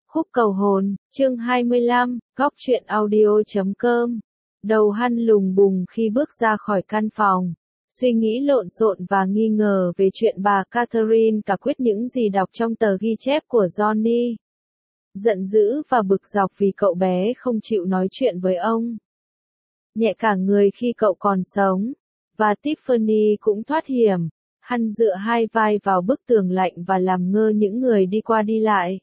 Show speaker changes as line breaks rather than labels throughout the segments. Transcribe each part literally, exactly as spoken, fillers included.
Khúc cầu hồn, chương hai mươi lăm, góc truyện audio chấm com. Đầu hắn lùng bùng khi bước ra khỏi căn phòng. Suy nghĩ lộn xộn và nghi ngờ về chuyện bà Catherine cả quyết những gì đọc trong tờ ghi chép của Johnny. Giận dữ và bực dọc vì cậu bé không chịu nói chuyện với ông. Nhẹ cả người khi cậu còn sống. Và Tiffany cũng thoát hiểm. Hắn dựa hai vai vào bức tường lạnh và làm ngơ những người đi qua đi lại.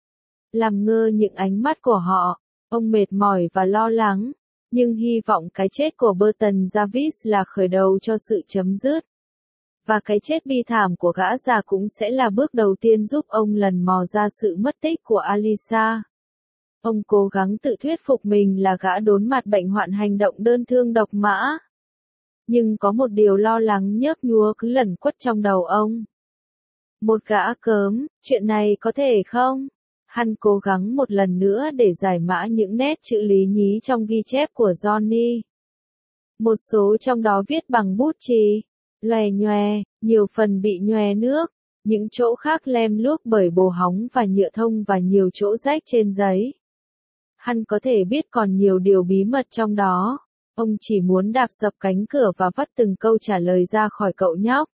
Làm ngơ những ánh mắt của họ. Ông mệt mỏi và lo lắng. Nhưng hy vọng cái chết của Burton Jarvis là khởi đầu cho sự chấm dứt. Và cái chết bi thảm của gã già cũng sẽ là bước đầu tiên giúp ông lần mò ra sự mất tích của Alisa. Ông cố gắng tự thuyết phục mình là gã đốn mặt bệnh hoạn hành động đơn thương độc mã. Nhưng có một điều lo lắng nhớp nhúa cứ lẩn quất trong đầu ông. Một gã cớm, chuyện này có thể không? Hắn cố gắng một lần nữa để giải mã những nét chữ lý nhí trong ghi chép của Johnny. Một số trong đó viết bằng bút chì, loè nhoè, nhiều phần bị nhoè nước, những chỗ khác lem luốc bởi bồ hóng và nhựa thông và nhiều chỗ rách trên giấy. Hắn có thể biết còn nhiều điều bí mật trong đó. Ông chỉ muốn đạp sập cánh cửa và vắt từng câu trả lời ra khỏi cậu nhóc.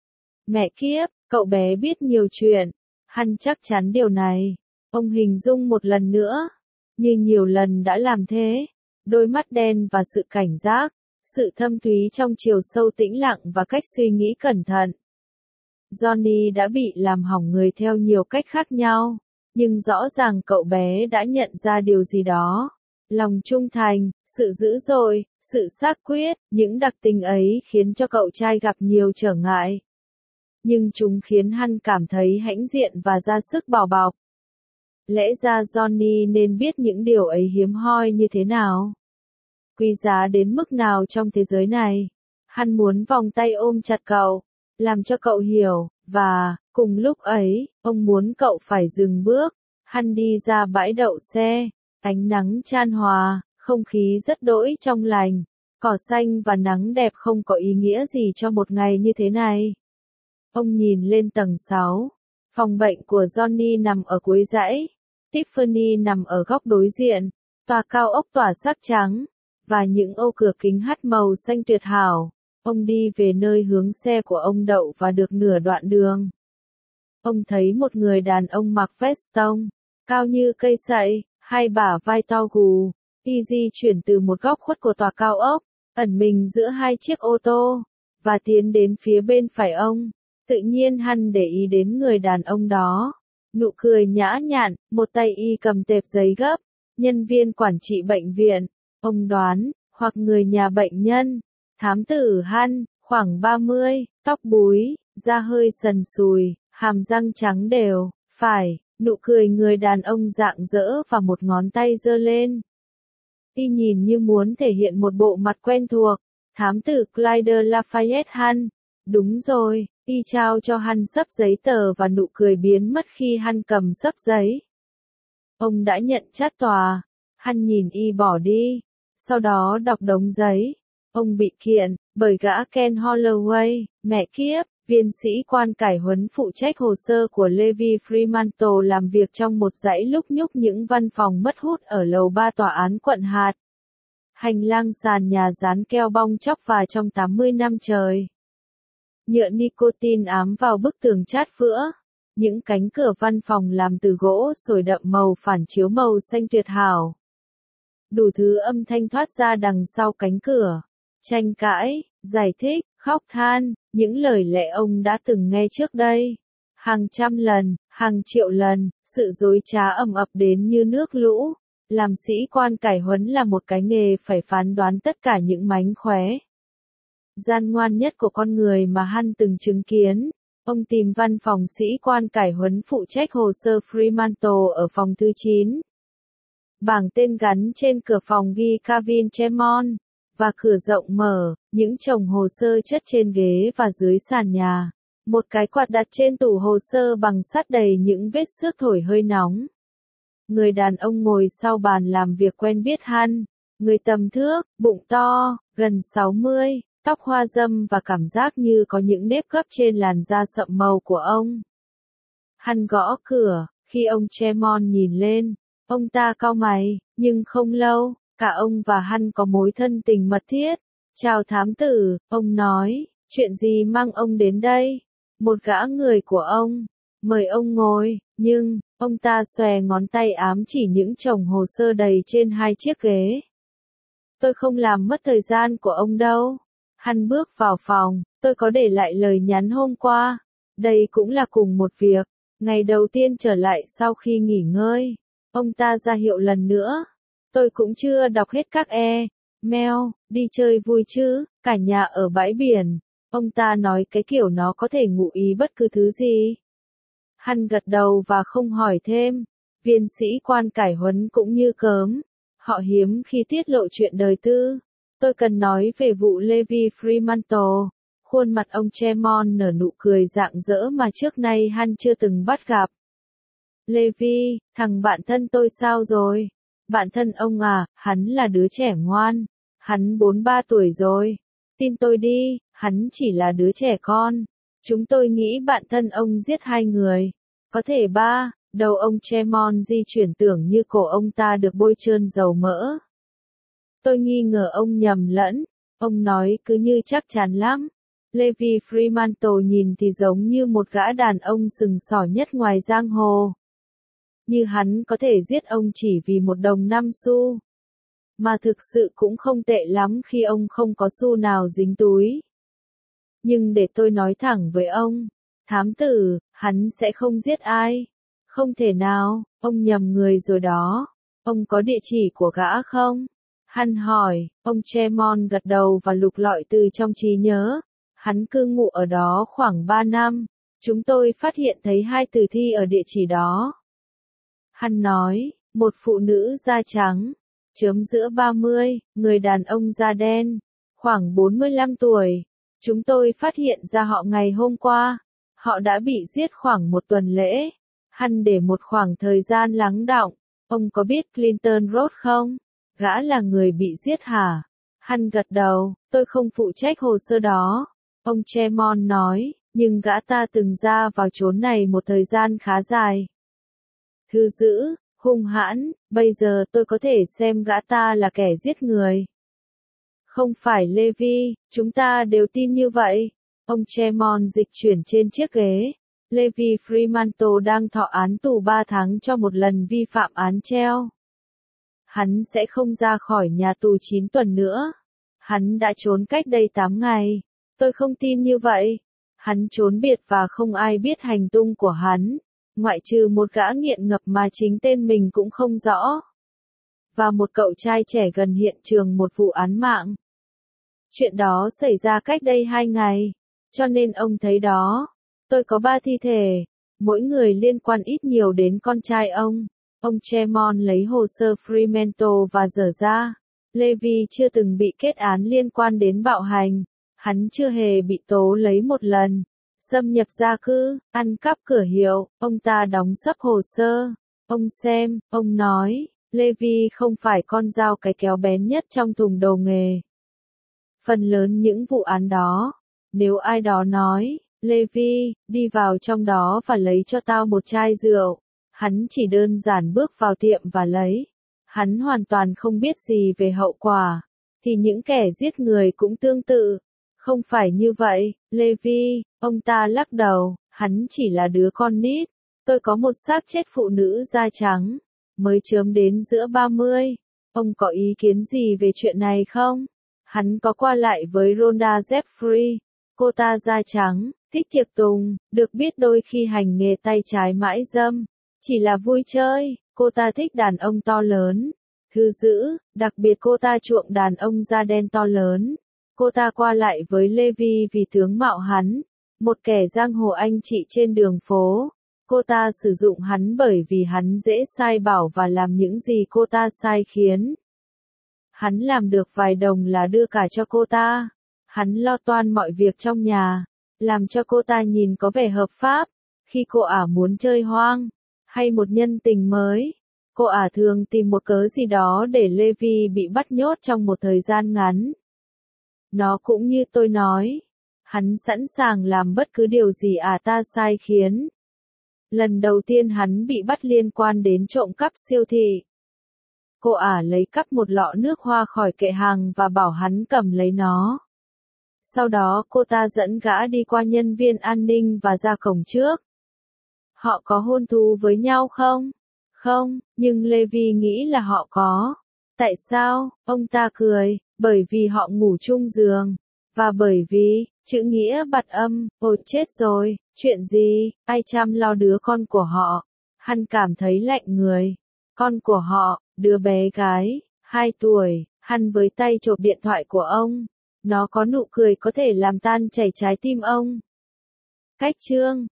Mẹ kiếp, cậu bé biết nhiều chuyện. Hắn chắc chắn điều này. Ông hình dung một lần nữa, như nhiều lần đã làm thế, đôi mắt đen và sự cảnh giác, sự thâm thúy trong chiều sâu tĩnh lặng và cách suy nghĩ cẩn thận. Johnny đã bị làm hỏng người theo nhiều cách khác nhau, nhưng rõ ràng cậu bé đã nhận ra điều gì đó. Lòng trung thành, sự dữ dội, sự xác quyết, những đặc tính ấy khiến cho cậu trai gặp nhiều trở ngại. Nhưng chúng khiến hắn cảm thấy hãnh diện và ra sức bảo bọc. Lẽ ra Johnny nên biết những điều ấy hiếm hoi như thế nào. Quý giá đến mức nào trong thế giới này. Hắn muốn vòng tay ôm chặt cậu, làm cho cậu hiểu, và, cùng lúc ấy, ông muốn cậu phải dừng bước. Hắn đi ra bãi đậu xe, ánh nắng chan hòa, không khí rất đỗi trong lành, cỏ xanh và nắng đẹp không có ý nghĩa gì cho một ngày như thế này. Ông nhìn lên tầng sáu, phòng bệnh của Johnny nằm ở cuối dãy. Tiffany nằm ở góc đối diện, tòa cao ốc tỏa sắc trắng, và những ô cửa kính hắt màu xanh tuyệt hảo. Ông đi về nơi hướng xe của ông đậu và được nửa đoạn đường. Ông thấy một người đàn ông mặc vest tông, cao như cây sậy, hai bả vai to gù, đi di chuyển từ một góc khuất của tòa cao ốc, ẩn mình giữa hai chiếc ô tô, và tiến đến phía bên phải ông. Tự nhiên hắn để ý đến người đàn ông đó. Nụ cười nhã nhặn, một tay y cầm tệp giấy gấp, nhân viên quản trị bệnh viện, ông đoán, hoặc người nhà bệnh nhân. Thám tử hắn, khoảng ba mươi, tóc búi, da hơi sần sùi, hàm răng trắng đều, phải, nụ cười người đàn ông rạng rỡ và một ngón tay giơ lên. Y nhìn như muốn thể hiện một bộ mặt quen thuộc, thám tử Clyde Lafayette hắn. Đúng rồi, y trao cho hắn xấp giấy tờ và nụ cười biến mất khi hắn cầm xấp giấy. Ông đã nhận trát tòa. Hắn nhìn y bỏ đi. Sau đó đọc đống giấy. Ông bị kiện, bởi gã Ken Holloway, mẹ kiếp, viên sĩ quan cải huấn phụ trách hồ sơ của Levi Fremantle làm việc trong một dãy lúc nhúc những văn phòng mất hút ở lầu ba tòa án quận hạt. Hành lang sàn nhà dán keo bong chóc và trong tám mươi năm trời. Nhựa nicotine ám vào bức tường chát vữa. Những cánh cửa văn phòng làm từ gỗ sồi đậm màu phản chiếu màu xanh tuyệt hảo. Đủ thứ âm thanh thoát ra đằng sau cánh cửa. Tranh cãi, giải thích, khóc than, những lời lẽ ông đã từng nghe trước đây. Hàng trăm lần, hàng triệu lần, sự dối trá ầm ập đến như nước lũ. Làm sĩ quan cải huấn là một cái nghề phải phán đoán tất cả những mánh khóe gian ngoan nhất của con người mà hắn từng chứng kiến. Ông tìm văn phòng sĩ quan cải huấn phụ trách hồ sơ Fremantle ở phòng thứ chín. Bảng tên gắn trên cửa phòng ghi Calvin Tremont, và cửa rộng mở, những chồng hồ sơ chất trên ghế và dưới sàn nhà. Một cái quạt đặt trên tủ hồ sơ bằng sắt đầy những vết xước thổi hơi nóng. Người đàn ông ngồi sau bàn làm việc quen biết hắn. Người tầm thước, bụng to, gần sáu mươi. Tóc hoa râm và cảm giác như có những nếp gấp trên làn da sậm màu của ông. Hắn gõ cửa, Khi ông Tremont nhìn lên, ông ta cau mày, nhưng không lâu, cả ông và hắn có mối thân tình mật thiết. Chào thám tử, ông nói, chuyện gì mang ông đến đây? Một gã người của ông, mời ông ngồi, nhưng, ông ta xòe ngón tay ám chỉ những chồng hồ sơ đầy trên hai chiếc ghế. Tôi không làm mất thời gian của ông đâu. Hắn bước vào phòng, tôi có để lại lời nhắn hôm qua. Đây cũng là cùng một việc. Ngày đầu tiên trở lại sau khi nghỉ ngơi, ông ta ra hiệu lần nữa. Tôi cũng chưa đọc hết các e-mail, đi chơi vui chứ, cả nhà ở bãi biển. Ông ta nói cái kiểu nó có thể ngụ ý bất cứ thứ gì. Hắn gật đầu và không hỏi thêm. Viên sĩ quan cải huấn cũng như cớm. Họ hiếm khi tiết lộ chuyện đời tư. Tôi cần nói về vụ Levi Fremantle. Khuôn mặt ông Tremont nở nụ cười rạng rỡ mà trước nay hắn chưa từng bắt gặp. Levi, thằng bạn thân tôi sao rồi? Bạn thân ông à, hắn là đứa trẻ ngoan. Hắn bốn mươi ba tuổi rồi. Tin tôi đi, hắn chỉ là đứa trẻ con. Chúng tôi nghĩ bạn thân ông giết hai người. Có thể ba, đầu ông Tremont di chuyển tưởng như cổ ông ta được bôi trơn dầu mỡ. Tôi nghi ngờ ông nhầm lẫn. Ông nói cứ như chắc chắn lắm. Levi Fremantle nhìn thì giống như một gã đàn ông sừng sỏ nhất ngoài giang hồ. Như hắn có thể giết ông chỉ vì một đồng năm xu. Mà thực sự cũng không tệ lắm khi ông không có xu nào dính túi. Nhưng để tôi nói thẳng với ông, thám tử, hắn sẽ không giết ai. Không thể nào, ông nhầm người rồi đó. Ông có địa chỉ của gã không? Hắn hỏi, ông Tremont gật đầu và lục lọi từ trong trí nhớ. Hắn cư ngụ ở đó khoảng ba năm. Chúng tôi phát hiện thấy hai tử thi ở địa chỉ đó. Hắn nói, một phụ nữ da trắng, chớm giữa ba mươi, người đàn ông da đen, khoảng bốn mươi lăm tuổi. Chúng tôi phát hiện ra họ ngày hôm qua. Họ đã bị giết khoảng một tuần lễ. Hắn để một khoảng thời gian lắng đọng. Ông có biết Clinton Road không? Gã là người bị giết hả? Hắn gật đầu, tôi không phụ trách hồ sơ đó. Ông Tremont nói, nhưng gã ta từng ra vào chốn này một thời gian khá dài. Thư dữ, hung hãn, bây giờ tôi có thể xem gã ta là kẻ giết người. Không phải Levi, chúng ta đều tin như vậy. Ông Tremont dịch chuyển trên chiếc ghế. Levi Fremantle đang thọ án tù ba tháng cho một lần vi phạm án treo. Hắn sẽ không ra khỏi nhà tù chín tuần nữa. Hắn đã trốn cách đây tám ngày. Tôi không tin như vậy. Hắn trốn biệt và không ai biết hành tung của hắn. Ngoại trừ một gã nghiện ngập mà chính tên mình cũng không rõ. Và một cậu trai trẻ gần hiện trường một vụ án mạng. Chuyện đó xảy ra cách đây hai ngày. Cho nên ông thấy đó. Tôi có ba thi thể. Mỗi người liên quan ít nhiều đến con trai ông. Ông Tremont lấy hồ sơ Fremantle và dở ra. Levi chưa từng bị kết án liên quan đến bạo hành. Hắn chưa hề bị tố lấy một lần. Xâm nhập gia cư, ăn cắp cửa hiệu, ông ta đóng sấp hồ sơ. Ông xem, ông nói, Levi không phải con dao cái kéo bén nhất trong thùng đồ nghề. Phần lớn những vụ án đó, nếu ai đó nói, Levi, đi vào trong đó và lấy cho tao một chai rượu, hắn chỉ đơn giản bước vào tiệm và lấy. Hắn hoàn toàn không biết gì về hậu quả, thì những kẻ giết người cũng tương tự. Không phải như vậy, Levi, ông ta lắc đầu, hắn chỉ là đứa con nít. Tôi có một xác chết phụ nữ da trắng, mới chớm đến giữa ba mươi. Ông có ý kiến gì về chuyện này không? Hắn có qua lại với Rhonda Jeffrey. Cô ta da trắng, thích tiệc tùng, được biết đôi khi hành nghề tay trái mãi dâm. Chỉ là vui chơi, cô ta thích đàn ông to lớn. Thư dữ, đặc biệt cô ta chuộng đàn ông da đen to lớn. Cô ta qua lại với Levi vì tướng mạo hắn, một kẻ giang hồ anh chị trên đường phố. Cô ta sử dụng hắn bởi vì hắn dễ sai bảo và làm những gì cô ta sai khiến. Hắn làm được vài đồng là đưa cả cho cô ta. Hắn lo toan mọi việc trong nhà, làm cho cô ta nhìn có vẻ hợp pháp. Khi cô ả muốn chơi hoang, hay một nhân tình mới, cô ả thường tìm một cớ gì đó để Levi bị bắt nhốt trong một thời gian ngắn. Nó cũng như tôi nói, hắn sẵn sàng làm bất cứ điều gì ả ta sai khiến. Lần đầu tiên hắn bị bắt liên quan đến trộm cắp siêu thị. Cô ả lấy cắp một lọ nước hoa khỏi kệ hàng và bảo hắn cầm lấy nó. Sau đó cô ta dẫn gã đi qua nhân viên an ninh và ra cổng trước. Họ có hôn thú với nhau không? Không, nhưng Levi nghĩ là họ có. Tại sao? Ông ta cười, bởi vì họ ngủ chung giường. Và bởi vì, chữ nghĩa bặt âm, ôi chết rồi, chuyện gì, ai chăm lo đứa con của họ? Hắn cảm thấy lạnh người. Con của họ, đứa bé gái, hai tuổi, hắn với tay chộp điện thoại của ông. Nó có nụ cười có thể làm tan chảy trái tim ông. Cách chương